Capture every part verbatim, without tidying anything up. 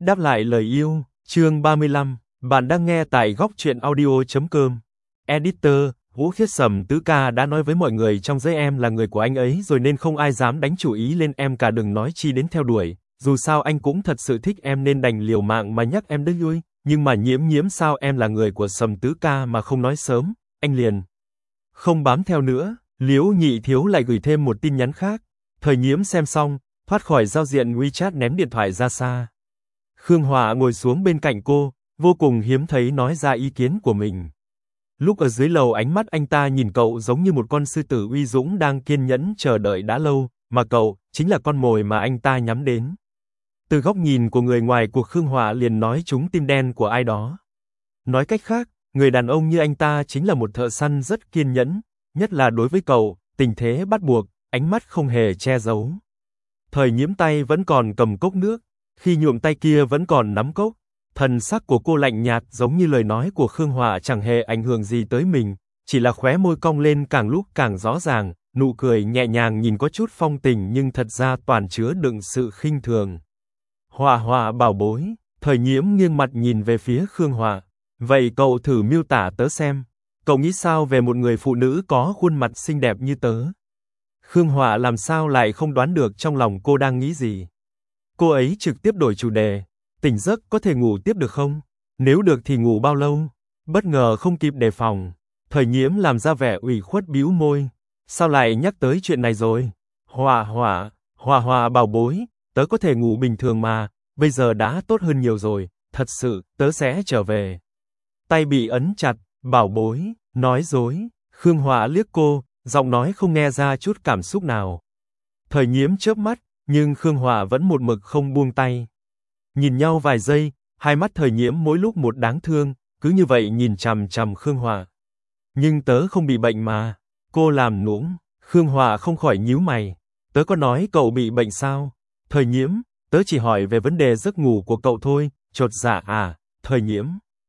Đáp lại lời yêu, chương ba mươi lăm, bạn đang nghe tại góc truyện audio chấm com. Editor, Vũ Khiết Sầm Tứ Ca đã nói với mọi người trong giới em là người của anh ấy rồi nên không ai dám đánh chủ ý lên em cả, đừng nói chi đến theo đuổi, dù sao anh cũng thật sự thích em nên đành liều mạng mà nhắc em đứt lui, nhưng mà Nhiễm Nhiễm sao em là người của Sầm Tứ Ca mà không nói sớm, anh liền không bám theo nữa. Liễu Nhị Thiếu lại gửi thêm một tin nhắn khác. Thời Nhiễm xem xong, thoát khỏi giao diện WeChat ném điện thoại ra xa. Khương Họa ngồi xuống bên cạnh cô, vô cùng hiếm thấy nói ra ý kiến của mình. Lúc ở dưới lầu ánh mắt anh ta nhìn cậu giống như một con sư tử uy dũng đang kiên nhẫn chờ đợi đã lâu, mà cậu chính là con mồi mà anh ta nhắm đến. Từ góc nhìn của người ngoài cuộc, Khương Họa liền nói trúng tim đen của ai đó. Nói cách khác, người đàn ông như anh ta chính là một thợ săn rất kiên nhẫn, nhất là đối với cậu, tình thế bắt buộc, ánh mắt không hề che giấu. Thời Nhiễm tay vẫn còn cầm cốc nước, khi nhuộm tay kia vẫn còn nắm cốc, thần sắc của cô lạnh nhạt giống như lời nói của Khương Họa chẳng hề ảnh hưởng gì tới mình, chỉ là khóe môi cong lên càng lúc càng rõ ràng, nụ cười nhẹ nhàng nhìn có chút phong tình nhưng thật ra toàn chứa đựng sự khinh thường. Họa Họa bảo bối, Thời Nhiễm nghiêng mặt nhìn về phía Khương Họa, vậy cậu thử miêu tả tớ xem, cậu nghĩ sao về một người phụ nữ có khuôn mặt xinh đẹp như tớ? Khương Họa làm sao lại không đoán được trong lòng cô đang nghĩ gì. Cô ấy trực tiếp đổi chủ đề, tỉnh giấc có thể ngủ tiếp được không? Nếu được thì ngủ bao lâu? Bất ngờ không kịp đề phòng, Thời Nhiễm làm ra vẻ ủy khuất bĩu môi, sao lại nhắc tới chuyện này rồi? Họa Họa, Họa Họa bảo bối, tớ có thể ngủ bình thường mà, bây giờ đã tốt hơn nhiều rồi, thật sự, tớ sẽ trở về. Tay bị ấn chặt, bảo bối, nói dối, Khương Họa liếc cô, giọng nói không nghe ra chút cảm xúc nào. Thời Nhiễm chớp mắt, nhưng Khương Họa vẫn một mực không buông tay. Nhìn nhau vài giây, hai mắt Thời Nhiễm mỗi lúc một đáng thương, cứ như vậy nhìn chằm chằm Khương Họa. Nhưng tớ không bị bệnh mà, cô làm nũng. Khương Họa không khỏi nhíu mày, tớ có nói cậu bị bệnh sao? Thời Nhiễm, tớ chỉ hỏi về vấn đề giấc ngủ của cậu thôi. Chột dạ à? Thời Nhiễm.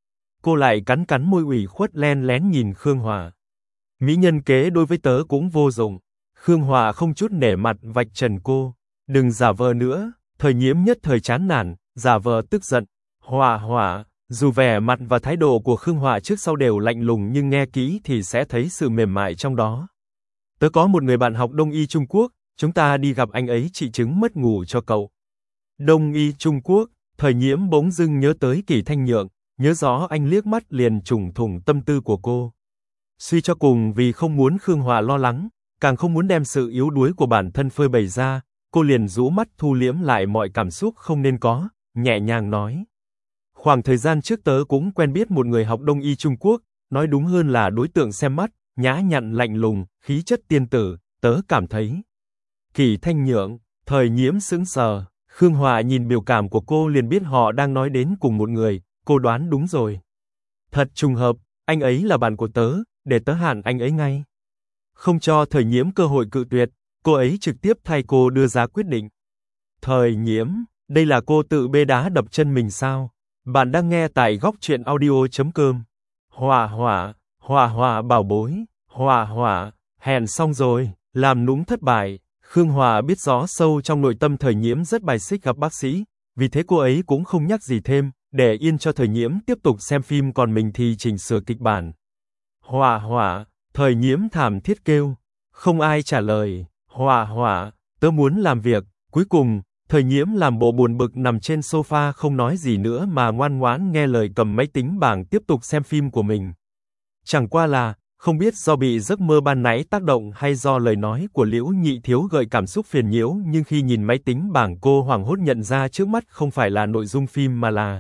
Cô lại cắn cắn môi ủy khuất len lén nhìn Khương Họa. Mỹ nhân kế đối với tớ cũng vô dụng. Khương Họa không chút nể mặt vạch trần cô. Đừng giả vờ nữa. Thời Nhiễm nhất thời chán nản, giả vờ tức giận. Họa Họa, dù vẻ mặt và thái độ của Khương Họa trước sau đều lạnh lùng nhưng nghe kỹ thì sẽ thấy sự mềm mại trong đó. Tớ có một người bạn học Đông y Trung Quốc, chúng ta đi gặp anh ấy trị chứng mất ngủ cho cậu. Đông y Trung Quốc, Thời Nhiễm bỗng dưng nhớ tới Kỷ Thanh Nhượng, nhớ rõ anh liếc mắt liền trùng thủng tâm tư của cô. Suy cho cùng vì không muốn Khương Họa lo lắng, càng không muốn đem sự yếu đuối của bản thân phơi bày ra, cô liền rũ mắt thu liễm lại mọi cảm xúc không nên có, nhẹ nhàng nói. Khoảng thời gian trước tớ cũng quen biết một người học Đông y Trung Quốc, nói đúng hơn là đối tượng xem mắt, nhã nhặn lạnh lùng, khí chất tiên tử, tớ cảm thấy. Kỷ Thanh Nhượng, Thời Nhiễm sững sờ, Khương Họa nhìn biểu cảm của cô liền biết họ đang nói đến cùng một người, cô đoán đúng rồi. Thật trùng hợp, anh ấy là bạn của tớ, để tớ hàn anh ấy ngay. Không cho Thời Nhiễm cơ hội cự tuyệt, cô ấy trực tiếp thay cô đưa ra quyết định. Thời Nhiễm, đây là cô tự bê đá đập chân mình sao? Bạn đang nghe tại góc truyện audio chấm com. Họa Họa, Họa Họa bảo bối, Họa Họa, hẹn xong rồi, làm nũng thất bại. Khương Họa biết rõ sâu trong nội tâm Thời Nhiễm rất bài xích gặp bác sĩ, vì thế cô ấy cũng không nhắc gì thêm, để yên cho Thời Nhiễm tiếp tục xem phim còn mình thì chỉnh sửa kịch bản. Họa Họa, Thời Nhiễm thảm thiết kêu, không ai trả lời. Họa Họa, tớ muốn làm việc. Cuối cùng, Thời Nhiễm làm bộ buồn bực nằm trên sofa không nói gì nữa mà ngoan ngoãn nghe lời cầm máy tính bảng tiếp tục xem phim của mình. Chẳng qua là, không biết do bị giấc mơ ban nãy tác động hay do lời nói của Liễu Nhị Thiếu gợi cảm xúc phiền nhiễu, nhưng khi nhìn máy tính bảng cô hoảng hốt nhận ra trước mắt không phải là nội dung phim mà là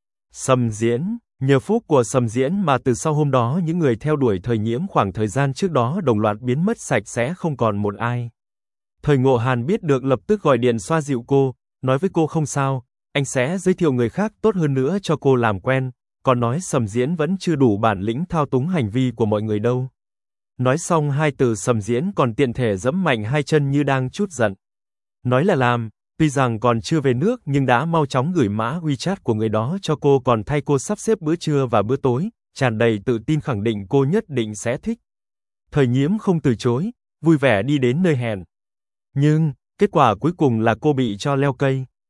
Sầm Diễn. Nhờ phúc của Sầm Diễn mà từ sau hôm đó những người theo đuổi Thời Nhiễm khoảng thời gian trước đó đồng loạt biến mất sạch sẽ không còn một ai. Thời Ngộ Hàn biết được lập tức gọi điện xoa dịu cô, nói với cô không sao, anh sẽ giới thiệu người khác tốt hơn nữa cho cô làm quen, còn nói Sầm Diễn vẫn chưa đủ bản lĩnh thao túng hành vi của mọi người đâu. Nói xong hai từ Sầm Diễn còn tiện thể giẫm mạnh hai chân như đang trút giận. Nói là làm, tuy rằng còn chưa về nước nhưng đã mau chóng gửi mã WeChat của người đó cho cô còn thay cô sắp xếp bữa trưa và bữa tối, tràn đầy tự tin khẳng định cô nhất định sẽ thích. Thời Nhiễm không từ chối, vui vẻ đi đến nơi hẹn. Nhưng, kết quả cuối cùng là cô bị cho leo cây.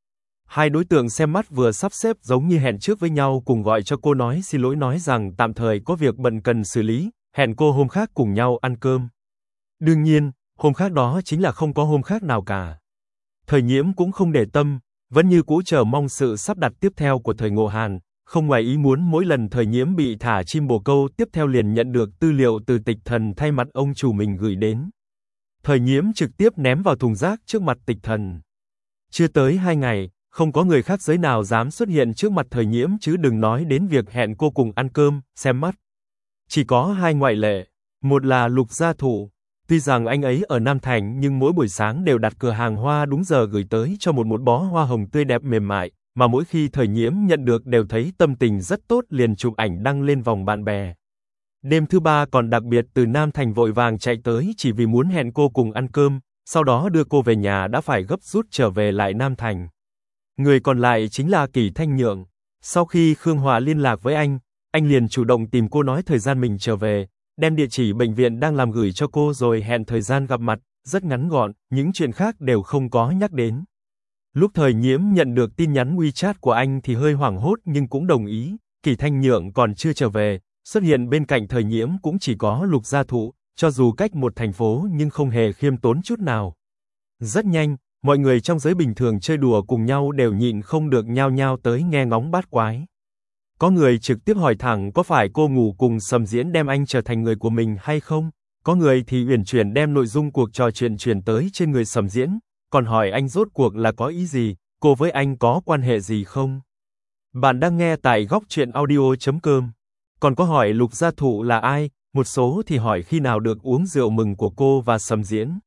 Hai đối tượng xem mắt vừa sắp xếp giống như hẹn trước với nhau cùng gọi cho cô nói xin lỗi nói rằng tạm thời có việc bận cần xử lý, hẹn cô hôm khác cùng nhau ăn cơm. Đương nhiên, hôm khác đó chính là không có hôm khác nào cả. Thời Nhiễm cũng không để tâm, vẫn như cũ chờ mong sự sắp đặt tiếp theo của Thời Ngộ Hàn, không ngoài ý muốn mỗi lần Thời Nhiễm bị thả chim bồ câu tiếp theo liền nhận được tư liệu từ Tịch Thần thay mặt ông chủ mình gửi đến. Thời Nhiễm trực tiếp ném vào thùng rác trước mặt Tịch Thần. Chưa tới hai ngày, không có người khác giới nào dám xuất hiện trước mặt Thời Nhiễm chứ đừng nói đến việc hẹn cô cùng ăn cơm, xem mắt. Chỉ có hai ngoại lệ, một là Lục Gia Thụ. Tuy rằng anh ấy ở Nam Thành nhưng mỗi buổi sáng đều đặt cửa hàng hoa đúng giờ gửi tới cho một một bó hoa hồng tươi đẹp mềm mại, mà mỗi khi Thời Nhiễm nhận được đều thấy tâm tình rất tốt liền chụp ảnh đăng lên vòng bạn bè. Đêm thứ ba còn đặc biệt từ Nam Thành vội vàng chạy tới chỉ vì muốn hẹn cô cùng ăn cơm, sau đó đưa cô về nhà đã phải gấp rút trở về lại Nam Thành. Người còn lại chính là Kỷ Thanh Nhượng. Sau khi Khương Hòa liên lạc với anh, anh liền chủ động tìm cô nói thời gian mình trở về, đem địa chỉ bệnh viện đang làm gửi cho cô rồi hẹn thời gian gặp mặt, rất ngắn gọn, những chuyện khác đều không có nhắc đến. Lúc Thời Nhiễm nhận được tin nhắn WeChat của anh thì hơi hoảng hốt nhưng cũng đồng ý, Kỷ Thanh Nhượng còn chưa trở về, xuất hiện bên cạnh Thời Nhiễm cũng chỉ có Lục Gia Thụ, cho dù cách một thành phố nhưng không hề khiêm tốn chút nào. Rất nhanh, mọi người trong giới bình thường chơi đùa cùng nhau đều nhịn không được nhao nhao tới nghe ngóng bát quái. Có người trực tiếp hỏi thẳng có phải cô ngủ cùng Sầm Diễn đem anh trở thành người của mình hay không? Có người thì uyển chuyển đem nội dung cuộc trò chuyện truyền tới trên người Sầm Diễn, còn hỏi anh rốt cuộc là có ý gì, cô với anh có quan hệ gì không? Bạn đang nghe tại góc truyện audio chấm com. Còn có hỏi Lục Gia Thụ là ai, một số thì hỏi khi nào được uống rượu mừng của cô và Sầm Diễn.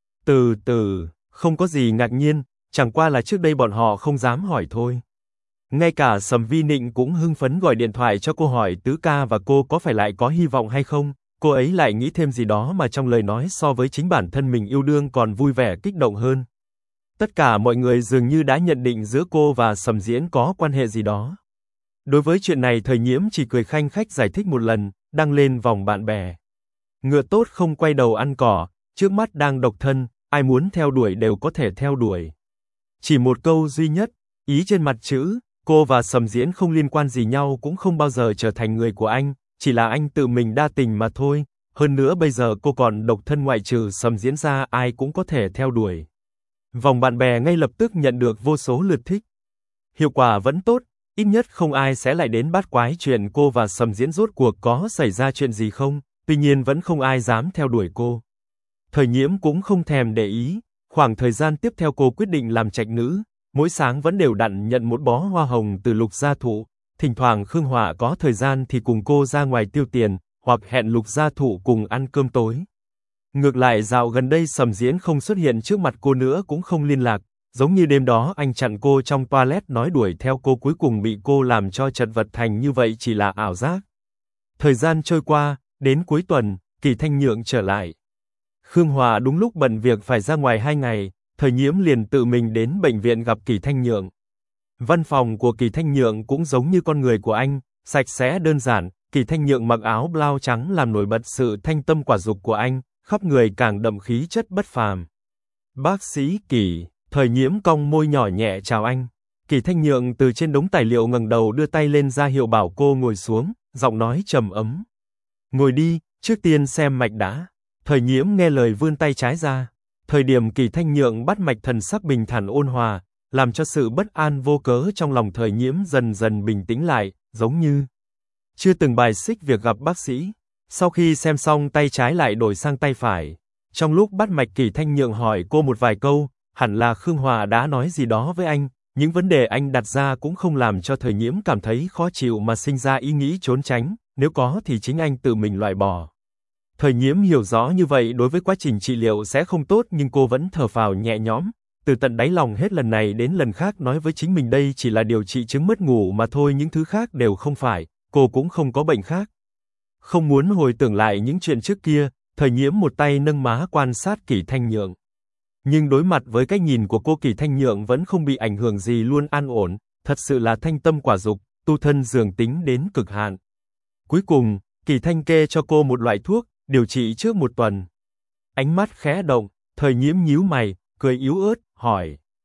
Từ từ, không có gì ngạc nhiên, chẳng qua là trước đây bọn họ không dám hỏi thôi. Ngay cả Sầm Vi Nịnh cũng hưng phấn gọi điện thoại cho cô hỏi Tứ ca và cô có phải lại có hy vọng hay không, cô ấy lại nghĩ thêm gì đó mà trong lời nói so với chính bản thân mình yêu đương còn vui vẻ kích động hơn. Tất cả mọi người dường như đã nhận định giữa cô và Sầm Diễn có quan hệ gì đó. Đối với chuyện này Thời Nhiễm chỉ cười khanh khách giải thích một lần, đăng lên vòng bạn bè. Ngựa tốt không quay đầu ăn cỏ, trước mắt đang độc thân, ai muốn theo đuổi đều có thể theo đuổi. Chỉ một câu duy nhất, ý trên mặt chữ, cô và Sầm Diễn không liên quan gì nhau cũng không bao giờ trở thành người của anh, chỉ là anh tự mình đa tình mà thôi, hơn nữa bây giờ cô còn độc thân ngoại trừ Sầm Diễn ra ai cũng có thể theo đuổi. Vòng bạn bè ngay lập tức nhận được vô số lượt thích. Hiệu quả vẫn tốt, ít nhất không ai sẽ lại đến bát quái chuyện cô và Sầm Diễn rốt cuộc có xảy ra chuyện gì không, tuy nhiên vẫn không ai dám theo đuổi cô. Thời Nhiễm cũng không thèm để ý, khoảng thời gian tiếp theo cô quyết định làm trạch nữ, mỗi sáng vẫn đều đặn nhận một bó hoa hồng từ Lục Gia Thụ, thỉnh thoảng Khương Họa có thời gian thì cùng cô ra ngoài tiêu tiền, hoặc hẹn Lục Gia Thụ cùng ăn cơm tối. Ngược lại dạo gần đây Sầm Diễn không xuất hiện trước mặt cô nữa cũng không liên lạc, giống như đêm đó anh chặn cô trong toilet nói đuổi theo cô cuối cùng bị cô làm cho chật vật thành như vậy chỉ là ảo giác. Thời gian trôi qua, đến cuối tuần, Kỷ Thanh Nhượng trở lại. Khương Hòa đúng lúc bận việc phải ra ngoài hai ngày, Thời Nhiễm liền tự mình đến bệnh viện gặp Kỷ Thanh Nhượng. Văn phòng của Kỷ Thanh Nhượng cũng giống như con người của anh, sạch sẽ đơn giản, Kỷ Thanh Nhượng mặc áo blau trắng làm nổi bật sự thanh tâm quả dục của anh, khắp người càng đậm khí chất bất phàm. Bác sĩ Kỷ, Thời Nhiễm cong môi nhỏ nhẹ chào anh. Kỷ Thanh Nhượng từ trên đống tài liệu ngẩng đầu đưa tay lên ra hiệu bảo cô ngồi xuống, giọng nói trầm ấm. Ngồi đi, trước tiên xem mạch đã. Thời Nhiễm nghe lời vươn tay trái ra. Thời điểm Kỷ Thanh Nhượng bắt mạch thần sắc bình thản ôn hòa, làm cho sự bất an vô cớ trong lòng Thời Nhiễm dần dần bình tĩnh lại, giống như chưa từng bài xích việc gặp bác sĩ. Sau khi xem xong tay trái lại đổi sang tay phải. Trong lúc bắt mạch Kỷ Thanh Nhượng hỏi cô một vài câu, hẳn là Khương Hòa đã nói gì đó với anh, những vấn đề anh đặt ra cũng không làm cho Thời Nhiễm cảm thấy khó chịu mà sinh ra ý nghĩ trốn tránh, nếu có thì chính anh tự mình loại bỏ. Thời Nhiễm hiểu rõ như vậy đối với quá trình trị liệu sẽ không tốt nhưng cô vẫn thở phào nhẹ nhõm, từ tận đáy lòng hết lần này đến lần khác nói với chính mình đây chỉ là điều trị chứng mất ngủ mà thôi, những thứ khác đều không phải, cô cũng không có bệnh khác. Không muốn hồi tưởng lại những chuyện trước kia, Thời Nhiễm một tay nâng má quan sát Kỷ Thanh Nhượng. Nhưng đối mặt với cái nhìn của cô, Kỷ Thanh Nhượng vẫn không bị ảnh hưởng gì, luôn an ổn, thật sự là thanh tâm quả dục, tu thân dưỡng tính đến cực hạn. Cuối cùng, Kỷ Thanh kê cho cô một loại thuốc, điều trị trước một tuần. Ánh mắt khẽ động, Thời Nhiễm nhíu mày, cười yếu ớt, hỏi.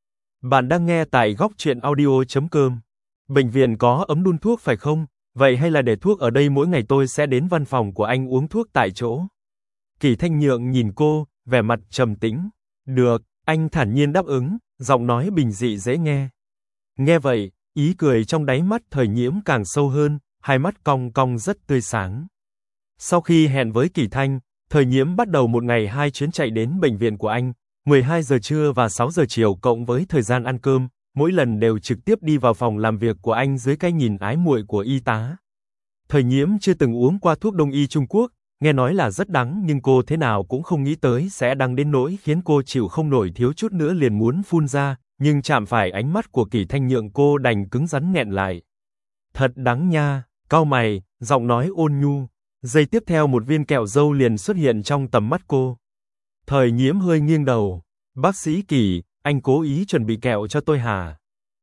Bạn đang nghe tại góc truyện audio chấm com. Bệnh viện có ấm đun thuốc phải không? Vậy hay là để thuốc ở đây, mỗi ngày tôi sẽ đến văn phòng của anh uống thuốc tại chỗ. Kỳ Thanh Nhượng nhìn cô, vẻ mặt trầm tĩnh. Được, anh thản nhiên đáp ứng, giọng nói bình dị dễ nghe. Nghe vậy, ý cười trong đáy mắt Thời Nhiễm càng sâu hơn, hai mắt cong cong rất tươi sáng. Sau khi hẹn với Kỳ Thanh, Thời Nhiễm bắt đầu một ngày hai chuyến chạy đến bệnh viện của anh, mười hai giờ trưa và sáu giờ chiều cộng với thời gian ăn cơm, mỗi lần đều trực tiếp đi vào phòng làm việc của anh dưới cái nhìn ái muội của y tá. Thời Nhiễm chưa từng uống qua thuốc đông y Trung Quốc, nghe nói là rất đắng nhưng cô thế nào cũng không nghĩ tới sẽ đắng đến nỗi khiến cô chịu không nổi, thiếu chút nữa liền muốn phun ra, nhưng chạm phải ánh mắt của Kỳ Thanh Nhượng cô đành cứng rắn nghẹn lại. Thật đắng nha, cau mày, giọng nói ôn nhu. Giây tiếp theo một viên kẹo dâu liền xuất hiện trong tầm mắt cô. Thời Nhiễm hơi nghiêng đầu. Bác sĩ Kỳ, anh cố ý chuẩn bị kẹo cho tôi hả?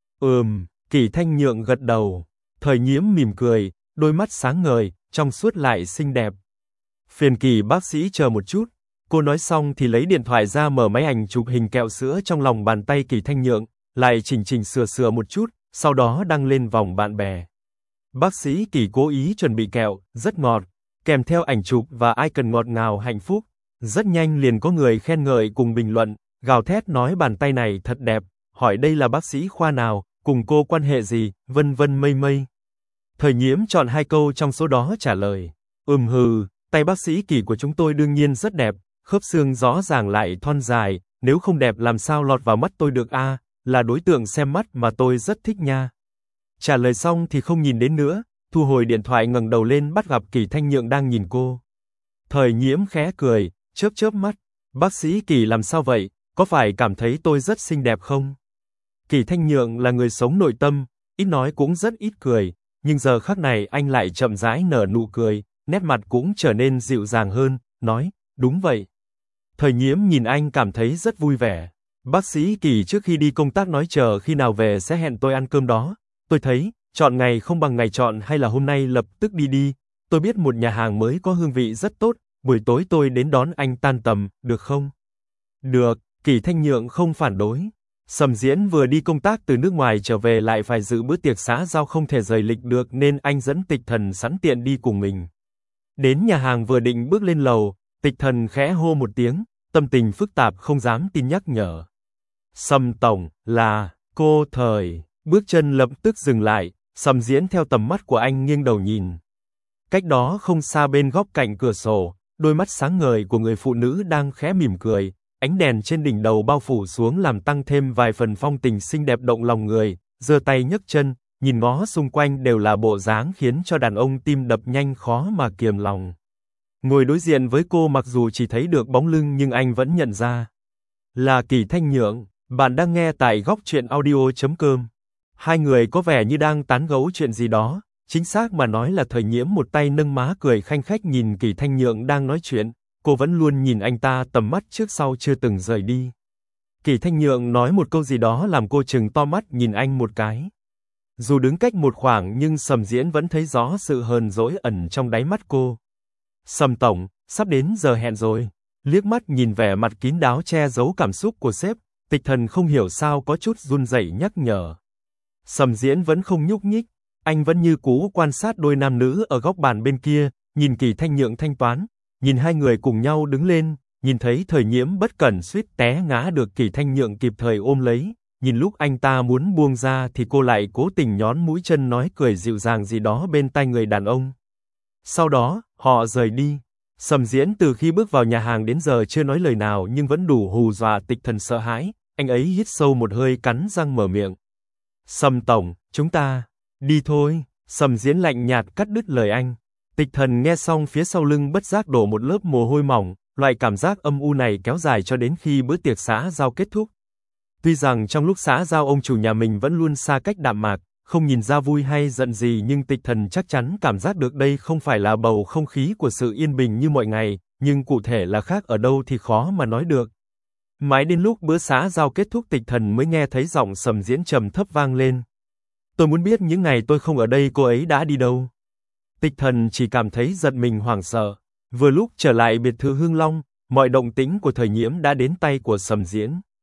Ừm, Kỳ Thanh Nhượng gật đầu. Thời Nhiễm mỉm cười, đôi mắt sáng ngời, trong suốt lại xinh đẹp. Phiền Kỳ bác sĩ chờ một chút. Cô nói xong thì lấy điện thoại ra mở máy ảnh chụp hình kẹo sữa trong lòng bàn tay Kỳ Thanh Nhượng, lại chỉnh chỉnh sửa sửa một chút, sau đó đăng lên vòng bạn bè. Bác sĩ Kỳ cố ý chuẩn bị kẹo, rất ngọt, kèm theo ảnh chụp và icon ngọt ngào hạnh phúc. Rất nhanh liền có người khen ngợi cùng bình luận, gào thét nói bàn tay này thật đẹp, hỏi đây là bác sĩ khoa nào, cùng cô quan hệ gì, vân vân mây mây. Thời Nhiễm chọn hai câu trong số đó trả lời, ừm hừ, tay bác sĩ Kỳ của chúng tôi đương nhiên rất đẹp, khớp xương rõ ràng lại thon dài, nếu không đẹp làm sao lọt vào mắt tôi được a, à, là đối tượng xem mắt mà tôi rất thích nha. Trả lời xong thì không nhìn đến nữa, thu hồi điện thoại ngẩng đầu lên bắt gặp Kỳ Thanh Nhượng đang nhìn cô. Thời Nhiễm khẽ cười, chớp chớp mắt, bác sĩ Kỳ làm sao vậy, có phải cảm thấy tôi rất xinh đẹp không? Kỳ Thanh Nhượng là người sống nội tâm, ít nói cũng rất ít cười, nhưng giờ khắc này anh lại chậm rãi nở nụ cười, nét mặt cũng trở nên dịu dàng hơn, nói, đúng vậy. Thời Nhiễm nhìn anh cảm thấy rất vui vẻ. Bác sĩ Kỳ trước khi đi công tác nói chờ khi nào về sẽ hẹn tôi ăn cơm đó. Tôi thấy, chọn ngày không bằng ngày chọn, hay là hôm nay lập tức đi đi. Tôi biết một nhà hàng mới có hương vị rất tốt, buổi tối tôi đến đón anh tan tầm, được không? Được, Kỳ Thanh Nhượng không phản đối. Sầm Diễn vừa đi công tác từ nước ngoài trở về lại phải dự bữa tiệc xã giao không thể rời lịch được nên anh dẫn Tịch Thần sẵn tiện đi cùng mình. Đến nhà hàng vừa định bước lên lầu, Tịch Thần khẽ hô một tiếng, tâm tình phức tạp không dám tin nhắc nhở. Sầm tổng, là, cô Thời, bước chân lập tức dừng lại, Sầm Diễn theo tầm mắt của anh nghiêng đầu nhìn. Cách đó không xa bên góc cạnh cửa sổ, đôi mắt sáng ngời của người phụ nữ đang khẽ mỉm cười, ánh đèn trên đỉnh đầu bao phủ xuống làm tăng thêm vài phần phong tình xinh đẹp động lòng người, giơ tay nhấc chân, nhìn ngó xung quanh đều là bộ dáng khiến cho đàn ông tim đập nhanh khó mà kiềm lòng. Ngồi đối diện với cô mặc dù chỉ thấy được bóng lưng nhưng anh vẫn nhận ra. Là Kỳ Thanh Nhượng, bạn đang nghe tại góc truyện audio chấm com. Hai người có vẻ như đang tán gẫu chuyện gì đó, chính xác mà nói là Thời Nhiễm một tay nâng má cười khanh khách nhìn Kỳ Thanh Nhượng đang nói chuyện, cô vẫn luôn nhìn anh ta tầm mắt trước sau chưa từng rời đi. Kỳ Thanh Nhượng nói một câu gì đó làm cô trừng to mắt nhìn anh một cái. Dù đứng cách một khoảng nhưng Sầm Diễn vẫn thấy rõ sự hờn dỗi ẩn trong đáy mắt cô. Sầm tổng, sắp đến giờ hẹn rồi. Liếc mắt nhìn vẻ mặt kín đáo che giấu cảm xúc của sếp, Tịch Thần không hiểu sao có chút run rẩy nhắc nhở. Sầm Diễn vẫn không nhúc nhích, anh vẫn như cũ quan sát đôi nam nữ ở góc bàn bên kia, nhìn Kỳ Thanh Nhượng thanh toán, nhìn hai người cùng nhau đứng lên, nhìn thấy Thời Nhiễm bất cẩn suýt té ngã được Kỳ Thanh Nhượng kịp thời ôm lấy, nhìn lúc anh ta muốn buông ra thì cô lại cố tình nhón mũi chân nói cười dịu dàng gì đó bên tai người đàn ông. Sau đó, họ rời đi. Sầm Diễn từ khi bước vào nhà hàng đến giờ chưa nói lời nào nhưng vẫn đủ hù dọa Tịch Thần sợ hãi, anh ấy hít sâu một hơi cắn răng mở miệng. Sầm tổng, chúng ta, đi thôi, Sầm Diễn lạnh nhạt cắt đứt lời anh. Tịch Thần nghe xong phía sau lưng bất giác đổ một lớp mồ hôi mỏng, loại cảm giác âm u này kéo dài cho đến khi bữa tiệc xã giao kết thúc. Tuy rằng trong lúc xã giao ông chủ nhà mình vẫn luôn xa cách đạm mạc, không nhìn ra vui hay giận gì nhưng Tịch Thần chắc chắn cảm giác được đây không phải là bầu không khí của sự yên bình như mọi ngày, nhưng cụ thể là khác ở đâu thì khó mà nói được. Mãi đến lúc bữa xã giao kết thúc Tịch Thần mới nghe thấy giọng Sầm Diễn trầm thấp vang lên. Tôi muốn biết những ngày tôi không ở đây cô ấy đã đi đâu. Tịch Thần chỉ cảm thấy giật mình hoảng sợ. Vừa lúc trở lại biệt thự Hương Long, mọi động tĩnh của Thời Nhiễm đã đến tay của Sầm Diễn.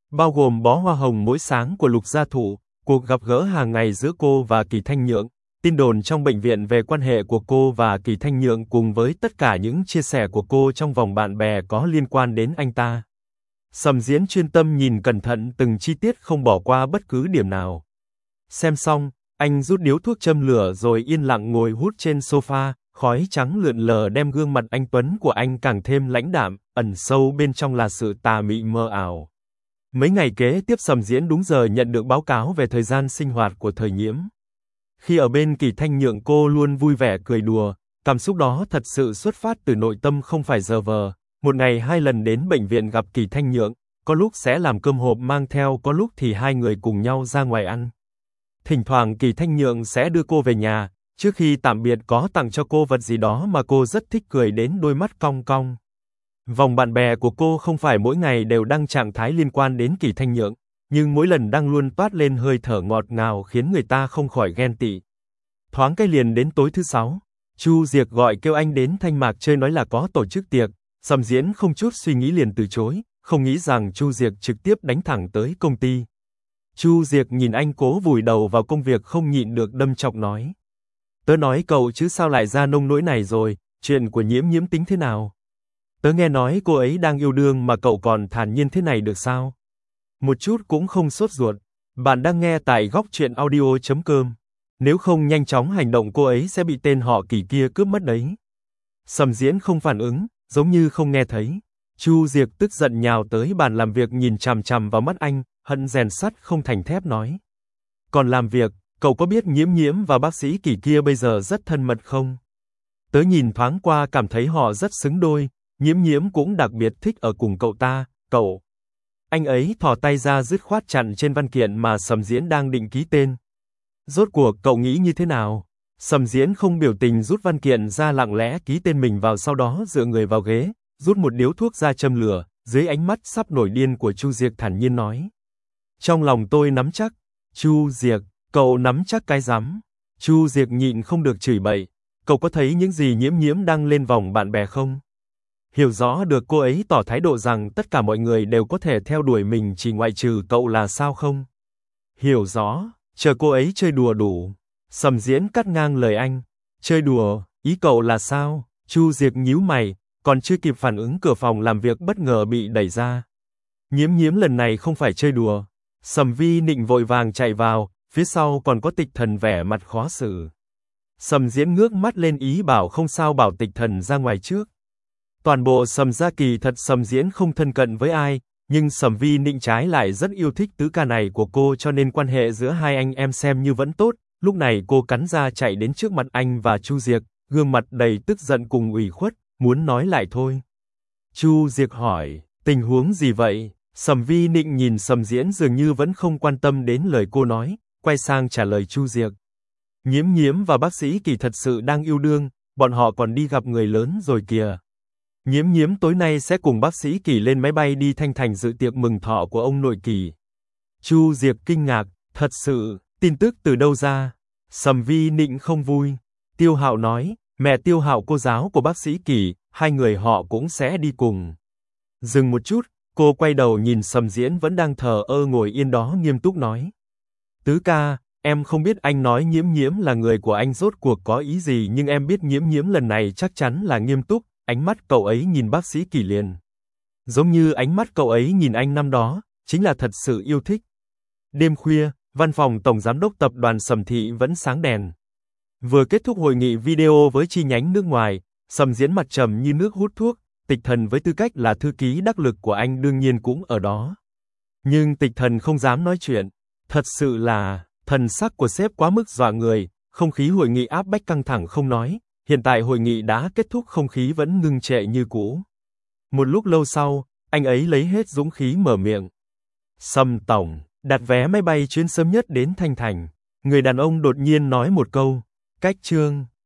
bao gồm bó hoa hồng mỗi sáng của Lục Gia Thụ, cuộc gặp gỡ hàng ngày giữa cô và Kỳ Thanh Nhượng, tin đồn trong bệnh viện về quan hệ của cô và Kỳ Thanh Nhượng cùng với tất cả những chia sẻ của cô trong vòng bạn bè có liên quan đến anh ta. Sầm Diễn chuyên tâm nhìn cẩn thận từng chi tiết không bỏ qua bất cứ điểm nào. Xem xong, anh rút điếu thuốc châm lửa rồi yên lặng ngồi hút trên sofa, khói trắng lượn lờ đem gương mặt anh tuấn của anh càng thêm lãnh đạm, ẩn sâu bên trong là sự tà mị mơ ảo. Mấy ngày kế tiếp Sầm Diễn đúng giờ nhận được báo cáo về thời gian sinh hoạt của Thời Nhiễm. Khi ở bên Kỳ Thanh Nhượng cô luôn vui vẻ cười đùa, cảm xúc đó thật sự xuất phát từ nội tâm không phải giờ vờ. Một ngày hai lần đến bệnh viện gặp Kỳ Thanh Nhượng, có lúc sẽ làm cơm hộp mang theo, có lúc thì hai người cùng nhau ra ngoài ăn. Thỉnh thoảng Kỳ Thanh Nhượng sẽ đưa cô về nhà, trước khi tạm biệt có tặng cho cô vật gì đó mà cô rất thích cười đến đôi mắt cong cong. Vòng bạn bè của cô không phải mỗi ngày đều đăng trạng thái liên quan đến Kỳ Thanh Nhượng, nhưng mỗi lần đăng luôn toát lên hơi thở ngọt ngào khiến người ta không khỏi ghen tị. Thoáng cái liền đến tối thứ sáu, Chu Diệc gọi kêu anh đến Thanh Mạc chơi nói là có tổ chức tiệc, Sầm Diễn không chút suy nghĩ liền từ chối, không nghĩ rằng Chu Diệc trực tiếp đánh thẳng tới công ty. Chu Diệc nhìn anh cố vùi đầu vào công việc không nhịn được đâm chọc nói. Tớ nói cậu chứ sao lại ra nông nỗi này rồi, chuyện của Nhiễm Nhiễm tính thế nào? Tớ nghe nói cô ấy đang yêu đương mà cậu còn thản nhiên thế này được sao? Một chút cũng không sốt ruột. Bạn đang nghe tại góc truyện audio chấm com. Nếu không nhanh chóng hành động cô ấy sẽ bị tên họ Kỳ kia cướp mất đấy. Sầm Diễn không phản ứng, giống như không nghe thấy. Chu Diệc tức giận nhào tới bàn làm việc nhìn chằm chằm vào mắt anh, hận rèn sắt không thành thép nói. Còn làm việc, cậu có biết Nhiễm Nhiễm và bác sĩ Kỳ kia bây giờ rất thân mật không? Tớ nhìn thoáng qua cảm thấy họ rất xứng đôi, Nhiễm Nhiễm cũng đặc biệt thích ở cùng cậu ta, cậu. Anh ấy thò tay ra dứt khoát chặn trên văn kiện mà Sầm Diễn đang định ký tên. Rốt cuộc cậu nghĩ như thế nào? Sầm Diễn không biểu tình rút văn kiện ra lặng lẽ ký tên mình vào, sau đó dựa người vào ghế, rút một điếu thuốc ra châm lửa, dưới ánh mắt sắp nổi điên của Chu Diệc thản nhiên nói. Trong lòng tôi nắm chắc. Chu Diệc, cậu nắm chắc cái rắm. Chu Diệc nhịn không được chửi bậy. Cậu có thấy những gì Nhiễm Nhiễm đăng lên vòng bạn bè không? Hiểu rõ được cô ấy tỏ thái độ rằng tất cả mọi người đều có thể theo đuổi mình chỉ ngoại trừ cậu là sao không? Hiểu rõ, chờ cô ấy chơi đùa đủ. Sầm Diễn cắt ngang lời anh. Chơi đùa, ý cậu là sao? Chu Diệc nhíu mày, còn chưa kịp phản ứng cửa phòng làm việc bất ngờ bị đẩy ra. Nhiễm Nhiễm lần này không phải chơi đùa. Sầm Vi Nịnh vội vàng chạy vào, phía sau còn có Tịch Thần vẻ mặt khó xử. Sầm Diễn ngước mắt lên ý bảo không sao, bảo Tịch Thần ra ngoài trước. Toàn bộ Sầm gia kỳ thật Sầm Diễn không thân cận với ai, nhưng Sầm Vi Nịnh trái lại rất yêu thích tứ ca này của cô, cho nên quan hệ giữa hai anh em xem như vẫn tốt. Lúc này cô cắn ra chạy đến trước mặt anh và Chu Diệc, gương mặt đầy tức giận cùng ủy khuất, muốn nói lại thôi. Chu Diệc hỏi, tình huống gì vậy? Sầm Vi Nịnh nhìn Sầm Diễn dường như vẫn không quan tâm đến lời cô nói, quay sang trả lời Chu Diệc. Nhiễm Nhiễm và bác sĩ Kỳ thật sự đang yêu đương, bọn họ còn đi gặp người lớn rồi kìa. Nhiễm Nhiễm tối nay sẽ cùng bác sĩ Kỳ lên máy bay đi Thanh Thành dự tiệc mừng thọ của ông nội Kỳ. Chu Diệc kinh ngạc, thật sự, tin tức từ đâu ra? Sầm Vi Nịnh không vui. Tiêu Hạo nói, mẹ Tiêu Hạo cô giáo của bác sĩ Kỳ, hai người họ cũng sẽ đi cùng. Dừng một chút, cô quay đầu nhìn Sầm Diễn vẫn đang thờ ơ ngồi yên đó nghiêm túc nói. Tứ ca, em không biết anh nói Nhiễm Nhiễm là người của anh rốt cuộc có ý gì, nhưng em biết Nhiễm Nhiễm lần này chắc chắn là nghiêm túc. Ánh mắt cậu ấy nhìn bác sĩ Kỳ liền giống như ánh mắt cậu ấy nhìn anh năm đó, chính là thật sự yêu thích. Đêm khuya, văn phòng tổng giám đốc tập đoàn Sầm Thị vẫn sáng đèn. Vừa kết thúc hội nghị video với chi nhánh nước ngoài, Sầm Diễn mặt trầm như nước hút thuốc, Tịch Thần với tư cách là thư ký đắc lực của anh đương nhiên cũng ở đó. Nhưng Tịch Thần không dám nói chuyện, thật sự là, thần sắc của sếp quá mức dọa người, không khí hội nghị áp bách căng thẳng không nói. Hiện tại hội nghị đã kết thúc, không khí vẫn ngưng trệ như cũ. Một lúc lâu sau, anh ấy lấy hết dũng khí mở miệng. Sầm tổng, đặt vé máy bay chuyến sớm nhất đến Thanh Thành. Người đàn ông đột nhiên nói một câu. Cách chương